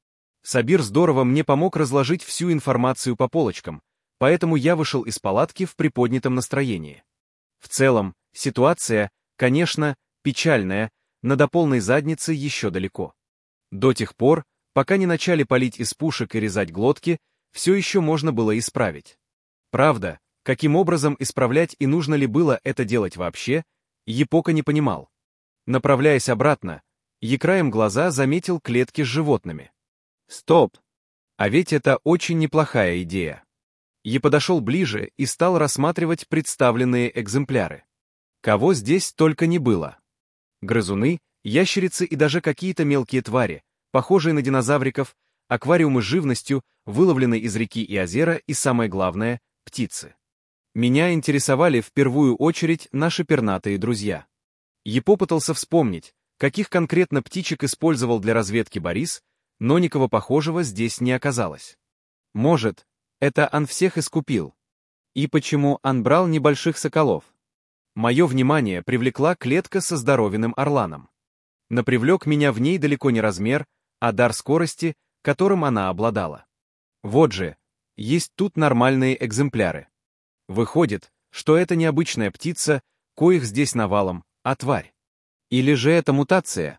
Сабир здорово мне помог разложить всю информацию по полочкам, поэтому я вышел из палатки в приподнятом настроении. В целом, ситуация, конечно, печальная, но до полной задницы еще далеко. До тех пор, пока не начали палить из пушек и резать глотки, все еще можно было исправить. Правда, каким образом исправлять и нужно ли было это делать вообще, Епока не понимал. Направляясь обратно, я краем глаза заметил клетки с животными. Стоп! А ведь это очень неплохая идея. Я подошел ближе и стал рассматривать представленные экземпляры. Кого здесь только не было. Грызуны, ящерицы и даже какие-то мелкие твари, похожие на динозавриков, аквариумы с живностью, выловленные из реки и озера и, самое главное, птицы. Меня интересовали в первую очередь наши пернатые друзья. Я попытался вспомнить, каких конкретно птичек использовал для разведки Борис, но никого похожего здесь не оказалось. Может, это Ан всех искупил? И почему Ан брал небольших соколов? Мое внимание привлекла клетка со здоровенным орланом. Но привлек меня в ней далеко не размер, а дар скорости, которым она обладала. Вот же, есть тут нормальные экземпляры. Выходит, что это не обычная птица, коих здесь навалом, а тварь. Или же это мутация?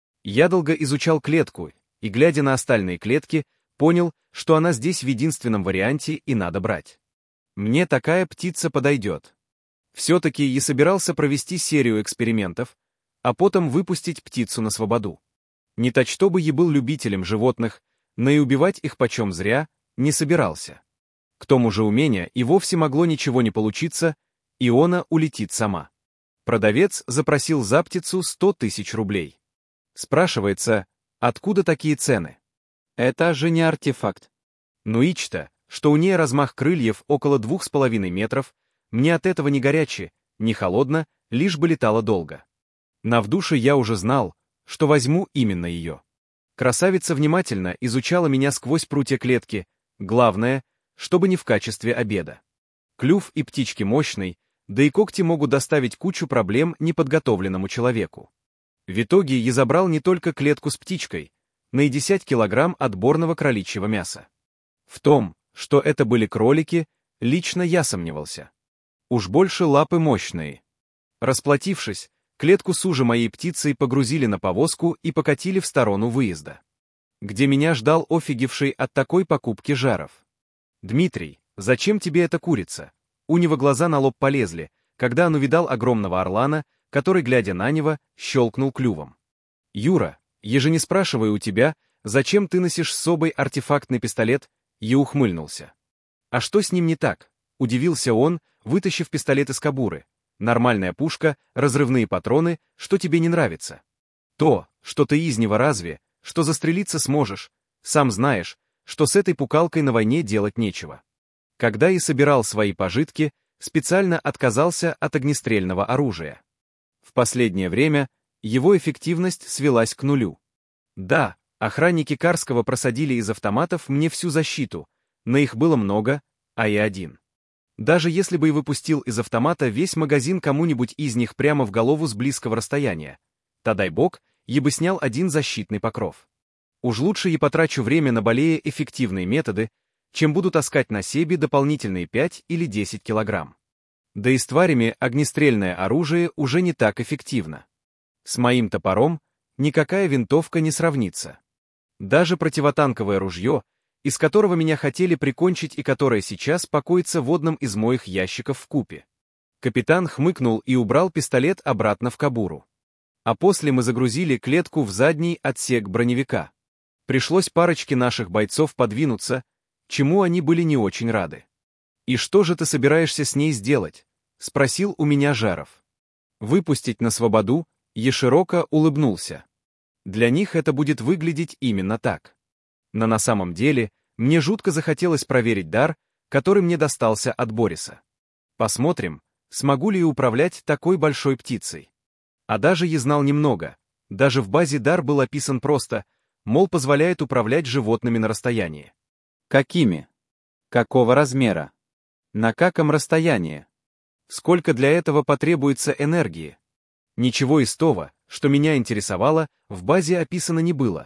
Я долго изучал клетку, и, глядя на остальные клетки, понял, что она здесь в единственном варианте и надо брать. Мне такая птица подойдет. Все-таки я собирался провести серию экспериментов, а потом выпустить птицу на свободу. Не так, чтобы я был любителем животных, но и убивать их почем зря не собирался. К тому же у меня и вовсе могло ничего не получиться, и она улетит сама. Продавец запросил за птицу сто тысяч рублей. Спрашивается, откуда такие цены? Это же не артефакт. Ну ич-то, что у нее размах крыльев около двух с половиной метров, мне от этого не горяче, не холодно, лишь бы летала долго. На в душе я уже знал, что возьму именно ее. Красавица внимательно изучала меня сквозь прутья клетки, главное, чтобы не в качестве обеда. Клюв и птички мощный, да и когти могут доставить кучу проблем неподготовленному человеку. В итоге я забрал не только клетку с птичкой, но и десять килограмм отборного кроличьего мяса. В том, что это были кролики, лично я сомневался. Уж больше лапы мощные. Расплатившись, клетку с уже моей птицей погрузили на повозку и покатили в сторону выезда, где меня ждал офигевший от такой покупки Жаров. «Дмитрий, зачем тебе эта курица?» У него глаза на лоб полезли, когда он увидал огромного орлана, который, глядя на него, щелкнул клювом. «Юра, я же не спрашиваю у тебя, зачем ты носишь с собой артефактный пистолет?» Я ухмыльнулся. «А что с ним не так?» — удивился он, вытащив пистолет из кобуры. «Нормальная пушка, разрывные патроны, что тебе не нравится?» «То, что ты из него разве, что застрелиться сможешь, сам знаешь, что с этой пукалкой на войне делать нечего». Когда и собирал свои пожитки, специально отказался от огнестрельного оружия. В последнее время его эффективность свелась к нулю. Да, охранники Карского просадили из автоматов мне всю защиту, но их было много, а я один. Даже если бы и выпустил из автомата весь магазин кому-нибудь из них прямо в голову с близкого расстояния, то дай бог, я бы снял один защитный покров. Уж лучше я потрачу время на более эффективные методы, чем буду таскать на себе дополнительные пять или десять килограмм. Да и с тварями огнестрельное оружие уже не так эффективно. С моим топором никакая винтовка не сравнится. Даже противотанковое ружье, из которого меня хотели прикончить и которое сейчас покоится в одном из моих ящиков в купе. Капитан хмыкнул и убрал пистолет обратно в кобуру. А после мы загрузили клетку в задний отсек броневика. Пришлось парочке наших бойцов подвинуться, чему они были не очень рады. «И что же ты собираешься с ней сделать?» — спросил у меня Жаров. «Выпустить на свободу?» — я широко улыбнулся. «Для них это будет выглядеть именно так. Но на самом деле мне жутко захотелось проверить дар, который мне достался от Бориса. Посмотрим, смогу ли я управлять такой большой птицей. А даже я знал немного, даже в базе дар был описан просто, мол, позволяет управлять животными на расстоянии. Какими? Какого размера? На каком расстоянии? Сколько для этого потребуется энергии? Ничего из того, что меня интересовало, в базе описано не было,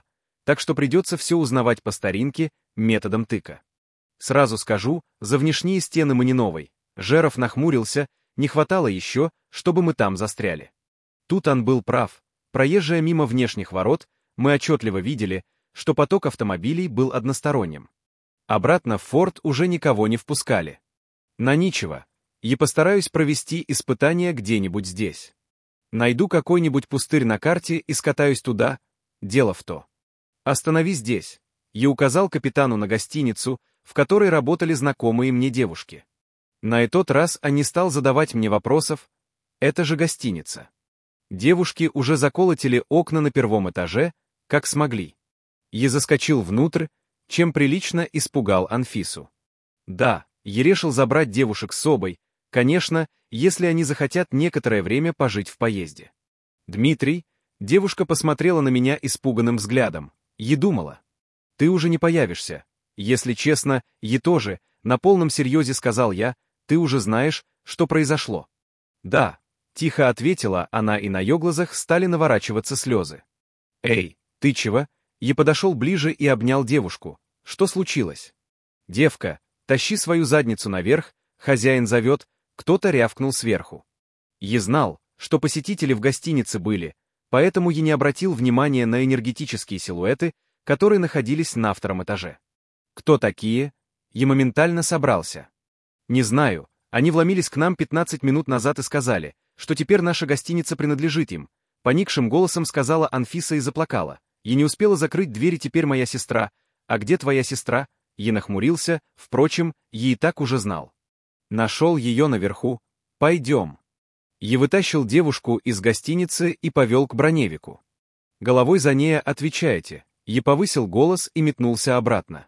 так что придется все узнавать по старинке, методом тыка. Сразу скажу, за внешние стены мы не новой. Жеров нахмурился, не хватало еще, чтобы мы там застряли. Тут он был прав. Проезжая мимо внешних ворот, мы отчетливо видели, что поток автомобилей был односторонним. Обратно в форт уже никого не впускали. На ничего. Я постараюсь провести испытание где-нибудь здесь. Найду какой-нибудь пустырь на карте и скатаюсь туда. Дело в то. Останови здесь. Я указал капитану на гостиницу, в которой работали знакомые мне девушки. На этот раз он не стал задавать мне вопросов. Это же гостиница. Девушки уже заколотили окна на первом этаже, как смогли. Я заскочил внутрь, чем прилично испугал Анфису. Да, я решил забрать девушек с собой, конечно, если они захотят некоторое время пожить в поезде. Дмитрий, девушка посмотрела на меня испуганным взглядом, и думала. Ты уже не появишься. Если честно, я тоже, на полном серьезе сказал я, ты уже знаешь, что произошло. Да, тихо ответила она, и на ее глазах стали наворачиваться слезы. Эй, ты чего? Я подошел ближе и обнял девушку. Что случилось? Девка, тащи свою задницу наверх, хозяин зовет, кто-то рявкнул сверху. Я знал, что посетители в гостинице были, поэтому я не обратил внимания на энергетические силуэты, которые находились на втором этаже. Кто такие? Я моментально собрался. Не знаю, они вломились к нам пятнадцать минут назад и сказали, что теперь наша гостиница принадлежит им. Поникшим голосом сказала Анфиса и заплакала. Я не успела закрыть дверь, и теперь моя сестра. А где твоя сестра? Я нахмурился, впрочем, я и так уже знал. Нашел ее наверху. Пойдем. Я вытащил девушку из гостиницы и повел к Броневику. Головой за ней отвечаете. Я повысил голос и метнулся обратно.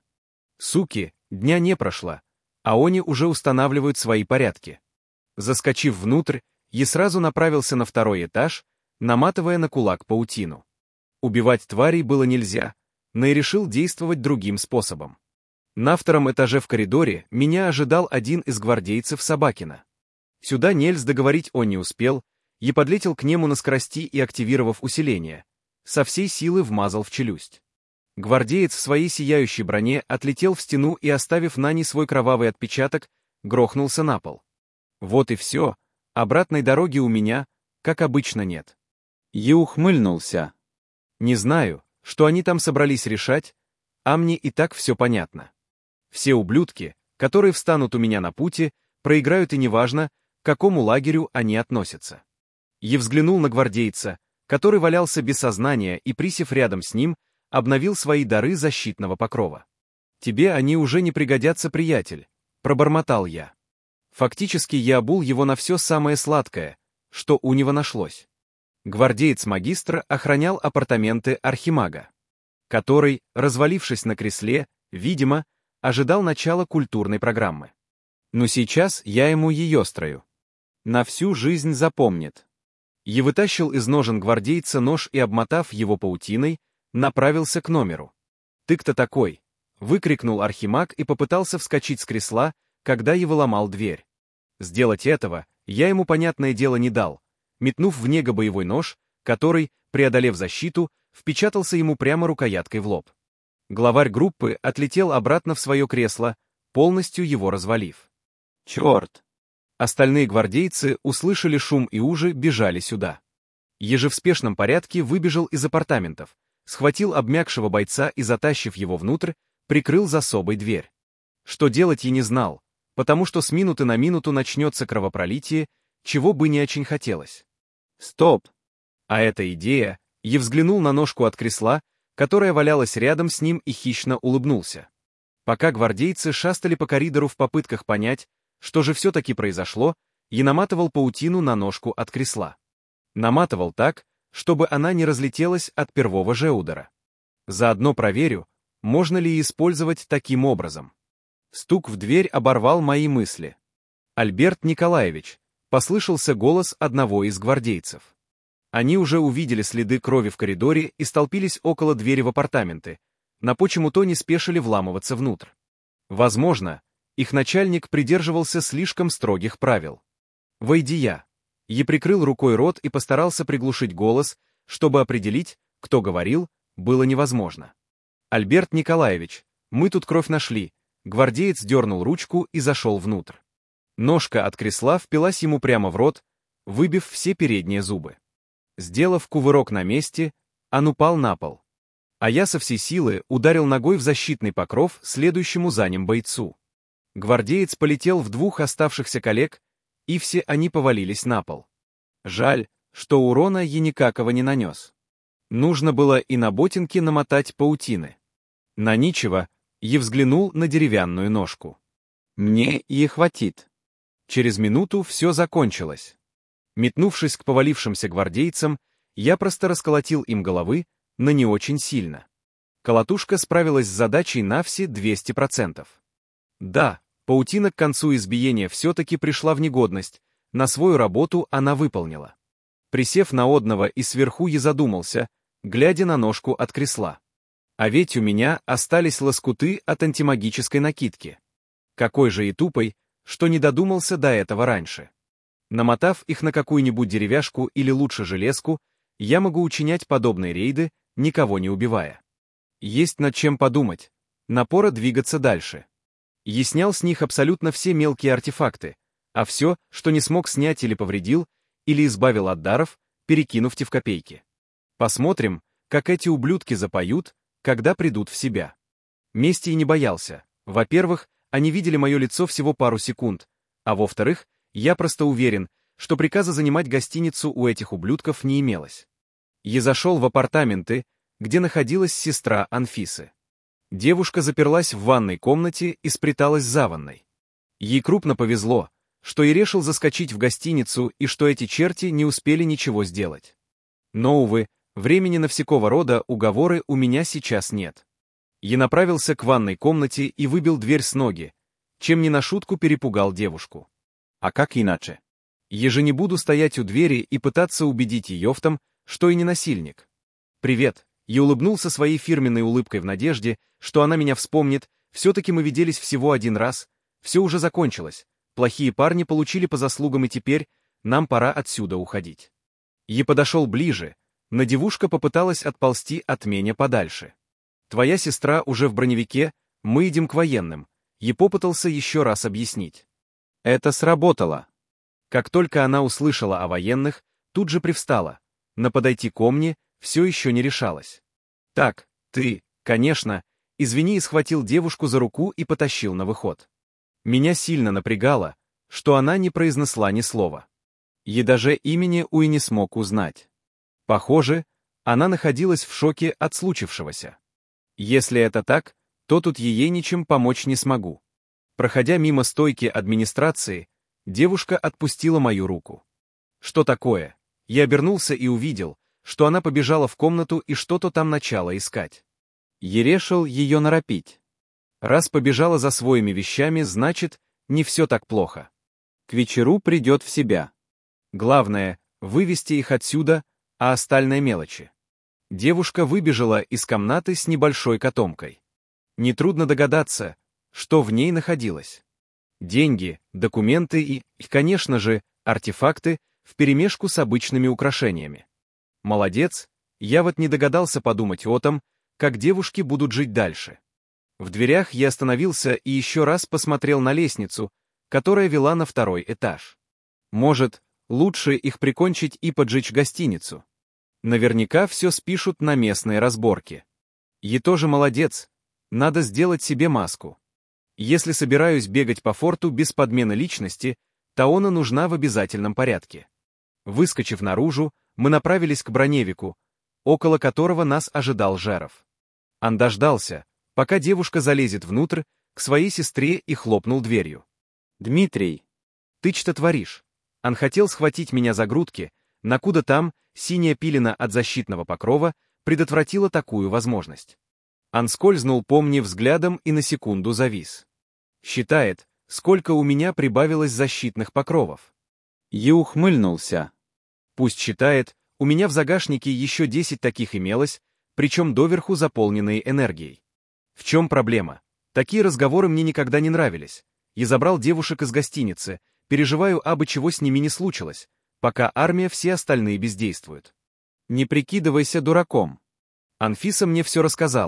Суки, дня не прошло, а они уже устанавливают свои порядки. Заскочив внутрь, я сразу направился на второй этаж, наматывая на кулак паутину. Убивать тварей было нельзя, но и решил действовать другим способом. На втором этаже в коридоре меня ожидал один из гвардейцев Собакина. Сюда Нельс договорить он не успел, я подлетел к нему на скорости и, активировав усиление, со всей силы вмазал в челюсть. Гвардеец в своей сияющей броне отлетел в стену и, оставив на ней свой кровавый отпечаток, грохнулся на пол. Вот и все, обратной дороги у меня, как обычно, нет. Я ухмыльнулся. Не знаю, что они там собрались решать, а мне и так все понятно. Все ублюдки, которые встанут у меня на пути, проиграют, и неважно, к какому лагерю они относятся. Я взглянул на гвардейца, который валялся без сознания, и, присев рядом с ним, обновил свои дары защитного покрова. «Тебе они уже не пригодятся, приятель», — пробормотал я. Фактически я обул его на все самое сладкое, что у него нашлось. Гвардеец-магистр охранял апартаменты архимага, который, развалившись на кресле, видимо, ожидал начала культурной программы. Но сейчас я ему ее строю. На всю жизнь запомнит. Я вытащил из ножен гвардейца нож и, обмотав его паутиной, направился к номеру. «Ты кто такой?» — выкрикнул архимаг и попытался вскочить с кресла, когда я выломал дверь. Сделать этого я ему, понятное дело, не дал, метнув в него боевой нож, который, преодолев защиту, впечатался ему прямо рукояткой в лоб. Главарь группы отлетел обратно в свое кресло, полностью его развалив. «Черт!» Остальные гвардейцы услышали шум и уже бежали сюда. Еже в спешном порядке выбежал из апартаментов, схватил обмякшего бойца и, затащив его внутрь, прикрыл за собой дверь. Что делать я не знал, потому что с минуты на минуту начнется кровопролитие, чего бы не очень хотелось. Стоп! А эта идея, я взглянул на ножку от кресла, которая валялась рядом с ним, и хищно улыбнулся. Пока гвардейцы шастали по коридору в попытках понять, что же все-таки произошло, я наматывал паутину на ножку от кресла. Наматывал так, чтобы она не разлетелась от первого же удара. Заодно проверю, можно ли использовать таким образом. Стук в дверь оборвал мои мысли. «Альберт Николаевич», — послышался голос одного из гвардейцев. Они уже увидели следы крови в коридоре и столпились около двери в апартаменты, но почему-то не спешили вламываться внутрь. Возможно, их начальник придерживался слишком строгих правил. «Войди я». Я прикрыл рукой рот и постарался приглушить голос, чтобы определить, кто говорил, было невозможно. «Альберт Николаевич, мы тут кровь нашли». Гвардеец дернул ручку и зашел внутрь. Ножка от кресла впилась ему прямо в рот, выбив все передние зубы. Сделав кувырок на месте, он упал на пол. А я со всей силы ударил ногой в защитный покров следующему за ним бойцу. Гвардеец полетел в двух оставшихся коллег, и все они повалились на пол. Жаль, что урона я никакого не нанес. Нужно было и на ботинки намотать паутины. На ничего, я взглянул на деревянную ножку. Мне и хватит. Через минуту все закончилось. Метнувшись к повалившимся гвардейцам, я просто расколотил им головы, но не очень сильно. Колотушка справилась с задачей на все двести процентов. Да, паутина к концу избиения все-таки пришла в негодность, на свою работу она выполнила. Присев на одного и сверху я задумался, глядя на ножку от кресла. А ведь у меня остались лоскуты от антимагической накидки. Какой же и тупой, что не додумался до этого раньше. Намотав их на какую-нибудь деревяшку или лучше железку, я могу учинять подобные рейды, никого не убивая. Есть над чем подумать, напора двигаться дальше. Я снял с них абсолютно все мелкие артефакты, а все, что не смог снять или повредил, или избавил от даров, перекинув в копейки. Посмотрим, как эти ублюдки запоют, когда придут в себя. Мести и не боялся. Во-первых, они видели мое лицо всего пару секунд, а во-вторых, я просто уверен, что приказа занимать гостиницу у этих ублюдков не имелось. Я зашел в апартаменты, где находилась сестра Анфисы. Девушка заперлась в ванной комнате и спряталась за ванной. Ей крупно повезло, что я решил заскочить в гостиницу и что эти черти не успели ничего сделать. Но, увы, времени на всякого рода уговоры у меня сейчас нет. Я направился к ванной комнате и выбил дверь с ноги, чем не на шутку перепугал девушку. А как иначе? Я же не буду стоять у двери и пытаться убедить ее в том, что и не насильник. «Привет», я улыбнулся своей фирменной улыбкой в надежде, что она меня вспомнит, все-таки мы виделись всего один раз, все уже закончилось, плохие парни получили по заслугам и теперь нам пора отсюда уходить. Я подошел ближе, но девушка попыталась отползти от меня подальше. «Твоя сестра уже в броневике, мы идем к военным», я попытался еще раз объяснить. Это сработало. Как только она услышала о военных, тут же привстала, но подойти ко мне все еще не решалась. «Так, ты, конечно», извини, и схватил девушку за руку и потащил на выход. Меня сильно напрягало, что она не произнесла ни слова. Я даже имени Уи не смог узнать. Похоже, она находилась в шоке от случившегося. Если это так, то тут ей ничем помочь не смогу. Проходя мимо стойки администрации, девушка отпустила мою руку. Что такое? Я обернулся и увидел, что она побежала в комнату и что-то там начала искать. Я решил ее наропить. Раз побежала за своими вещами, значит, не все так плохо. К вечеру придет в себя. Главное — вывести их отсюда, а остальные мелочи. Девушка выбежала из комнаты с небольшой котомкой. Нетрудно догадаться, что в ней находилось. Деньги, документы и, конечно же, артефакты вперемешку с обычными украшениями. Молодец, я вот не догадался подумать о том, как девушки будут жить дальше. В дверях я остановился и еще раз посмотрел на лестницу, которая вела на второй этаж. Может, лучше их прикончить и поджечь гостиницу. Наверняка все спишут на местные разборки. Я тоже молодец, надо сделать себе маску. Если собираюсь бегать по форту без подмены личности, то она нужна в обязательном порядке. Выскочив наружу, мы направились к броневику, около которого нас ожидал Жеров. Он дождался, пока девушка залезет внутрь, к своей сестре и хлопнул дверью. «Дмитрий, ты что творишь?» Он хотел схватить меня за грудки, но куда там, синяя пилена от защитного покрова предотвратила такую возможность. Он скользнул по мне взглядом и на секунду завис. Считает, сколько у меня прибавилось защитных покровов. Я ухмыльнулся. Пусть считает, у меня в загашнике еще десять таких имелось, причем доверху заполненные энергией. В чем проблема? Такие разговоры мне никогда не нравились. Я забрал девушек из гостиницы, переживаю, абы чего с ними не случилось, пока армия все остальные бездействуют. Не прикидывайся дураком. Анфиса мне все рассказала.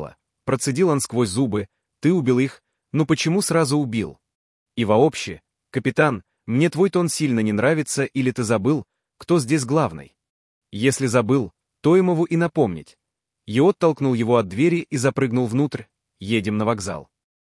Процедил он сквозь зубы. Ты убил их, но почему сразу убил? И вообще, капитан, мне твой тон сильно не нравится, или ты забыл, кто здесь главный? Если забыл, то ему и напомнить. Йод толкнул его от двери и запрыгнул внутрь. Едем на вокзал.